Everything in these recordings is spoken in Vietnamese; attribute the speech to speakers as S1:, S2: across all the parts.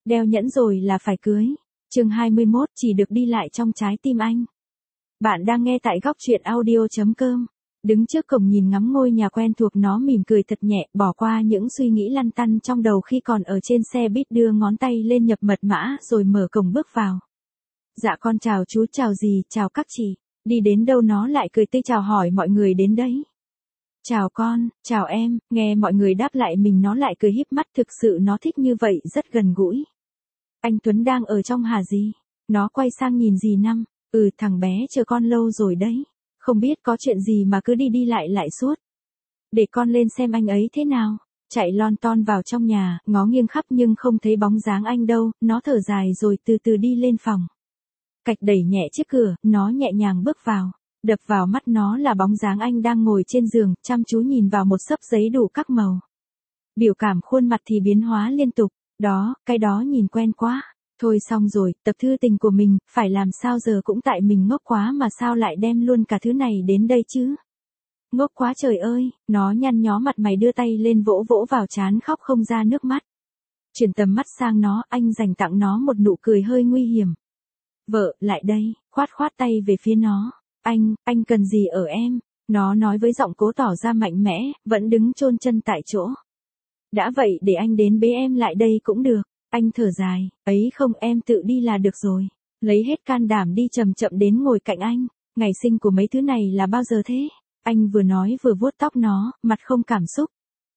S1: Đeo nhẫn rồi là phải cưới. Chương 21 chỉ được đi lại trong trái tim anh. Bạn đang nghe tại góc truyện audio.com. Đứng trước cổng nhìn ngắm ngôi nhà quen thuộc, nó mỉm cười thật nhẹ, bỏ qua những suy nghĩ lăn tăn trong đầu khi còn ở trên xe buýt, đưa ngón tay lên nhập mật mã rồi mở cổng bước vào. Dạ con chào chú. Chào gì? Chào các chị. Đi đến đâu nó lại cười tươi chào hỏi mọi người đến đấy. Chào con, chào em. Nghe mọi người đáp lại mình nó lại cười híp mắt, thực sự nó thích như vậy, rất gần gũi. Anh Tuấn đang ở trong hả gì? Nó quay sang nhìn dì Năm. Thằng bé chờ con lâu rồi đấy. Không biết có chuyện gì mà cứ đi lại suốt. Để con lên xem anh ấy thế nào. Chạy lon ton vào trong nhà, ngó nghiêng khắp nhưng không thấy bóng dáng anh đâu, nó thở dài rồi từ từ đi lên phòng. Cạch đẩy nhẹ chiếc cửa, nó nhẹ nhàng bước vào. Đập vào mắt nó là bóng dáng anh đang ngồi trên giường, chăm chú nhìn vào một xấp giấy đủ các màu. Biểu cảm khuôn mặt thì biến hóa liên tục. Đó, cái đó nhìn quen quá. Thôi xong rồi, tập thư tình của mình, phải làm sao giờ, cũng tại mình ngốc quá mà sao lại đem luôn cả thứ này đến đây chứ. Ngốc quá trời ơi, nó nhăn nhó mặt mày đưa tay lên vỗ vỗ vào trán, khóc không ra nước mắt. Chuyển tầm mắt sang nó, anh dành tặng nó một nụ cười hơi nguy hiểm. Vợ, lại đây, khoát tay về phía nó. Anh cần gì ở em? Nó nói với giọng cố tỏ ra mạnh mẽ, vẫn đứng chôn chân tại chỗ. Đã vậy để anh đến bế em lại đây cũng được. Anh thở dài, ấy không, em tự đi là được rồi. Lấy hết can đảm đi chậm chậm đến ngồi cạnh anh. Ngày sinh của mấy thứ này là bao giờ thế? Anh vừa nói vừa vuốt tóc nó, mặt không cảm xúc.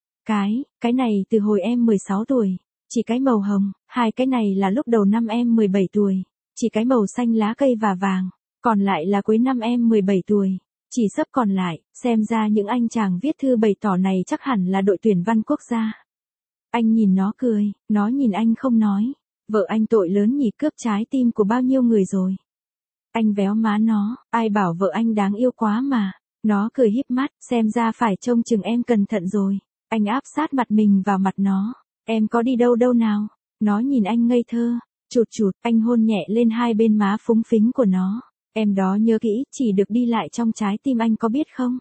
S1: Cái này từ hồi em 16 tuổi. Chỉ cái màu hồng, hai cái này là lúc đầu năm em 17 tuổi. Chỉ cái màu xanh lá cây và vàng. Còn lại là cuối năm em 17 tuổi. Chỉ sắp còn lại, xem ra những anh chàng viết thư bày tỏ này chắc hẳn là đội tuyển văn quốc gia. Anh nhìn nó cười, nó nhìn anh không nói. Vợ anh tội lớn nhỉ, cướp trái tim của bao nhiêu người rồi. Anh véo má nó, ai bảo vợ anh đáng yêu quá mà. Nó cười híp mắt, xem ra phải trông chừng em cẩn thận rồi. Anh áp sát mặt mình vào mặt nó. Em có đi đâu đâu nào? Nó nhìn anh ngây thơ. Chụt, anh hôn nhẹ lên hai bên má phúng phính của nó. Em đó nhớ kỹ, chỉ được đi lại trong trái tim anh, có biết không?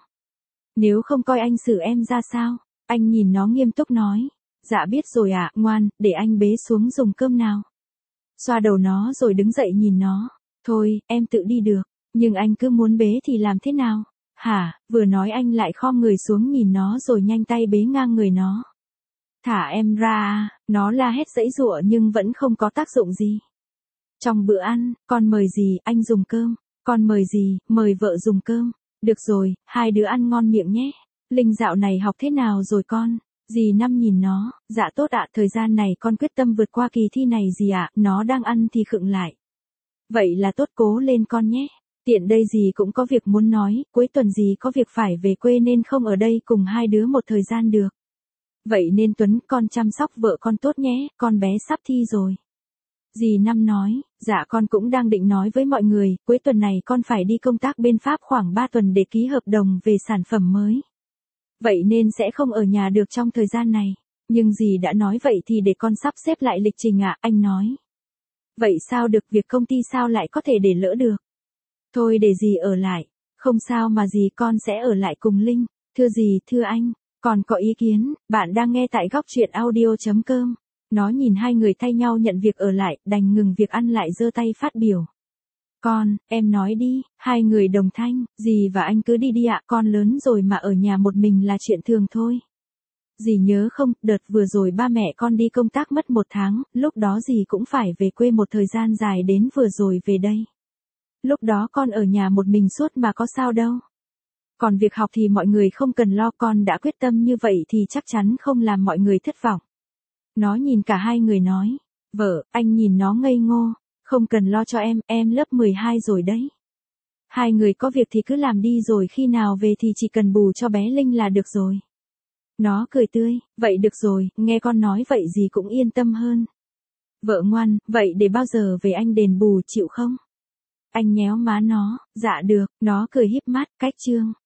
S1: Nếu không coi anh xử em ra sao? Anh nhìn nó nghiêm túc nói. Dạ biết rồi ạ, ngoan, để anh bế xuống dùng cơm nào. Xoa đầu nó rồi đứng dậy nhìn nó. Thôi, em tự đi được, nhưng anh cứ muốn bế thì làm thế nào? Hả? Vừa nói anh lại khom người xuống nhìn nó rồi nhanh tay bế ngang người nó. Thả em ra. Nó la hét giãy giụa nhưng vẫn không có tác dụng gì. Trong bữa ăn, con mời gì, anh dùng cơm. Con mời gì, mời vợ dùng cơm. Được rồi, hai đứa ăn ngon miệng nhé. Linh dạo này học thế nào rồi con? Dì Năm nhìn nó, dạ tốt ạ, thời gian này con quyết tâm vượt qua kỳ thi này dì ạ. Nó đang ăn thì khựng lại. Vậy là tốt, cố lên con nhé. Tiện đây dì cũng có việc muốn nói, cuối tuần dì có việc phải về quê nên không ở đây cùng hai đứa một thời gian được. Vậy nên Tuấn, con chăm sóc vợ con tốt nhé, con bé sắp thi rồi. Dì Năm nói, dạ con cũng đang định nói với mọi người, cuối tuần này con phải đi công tác bên Pháp khoảng 3 tuần để ký hợp đồng về sản phẩm mới. Vậy nên sẽ không ở nhà được trong thời gian này. Nhưng dì đã nói vậy thì để con sắp xếp lại lịch trình ạ, anh nói. Vậy sao được, việc công ty sao lại có thể để lỡ được. Thôi để dì ở lại. Không sao mà dì, con sẽ ở lại cùng Linh. Thưa dì, thưa anh, còn có ý kiến. Bạn đang nghe tại góc truyện audio.com. Nó nhìn hai người thay nhau nhận việc ở lại, đành ngừng việc ăn lại giơ tay phát biểu. Con, em nói đi. Hai người đồng thanh, dì và anh cứ đi đi ạ, con lớn rồi mà ở nhà một mình là chuyện thường thôi. Dì nhớ không, đợt vừa rồi ba mẹ con đi công tác mất 1 tháng, lúc đó dì cũng phải về quê một thời gian dài đến vừa rồi về đây. Lúc đó con ở nhà một mình suốt mà có sao đâu. Còn việc học thì mọi người không cần lo, con đã quyết tâm như vậy thì chắc chắn không làm mọi người thất vọng. Nó nhìn cả hai người nói. Vợ, anh nhìn nó ngây ngô. Không cần lo cho em lớp 12 rồi đấy. Hai người có việc thì cứ làm đi rồi khi nào về thì chỉ cần bù cho bé Linh là được rồi. Nó cười tươi, vậy được rồi, nghe con nói vậy dì cũng yên tâm hơn. Vợ ngoan, vậy để bao giờ về anh đền bù, chịu không? Anh nhéo má nó, dạ được, nó cười híp mắt, cách chương.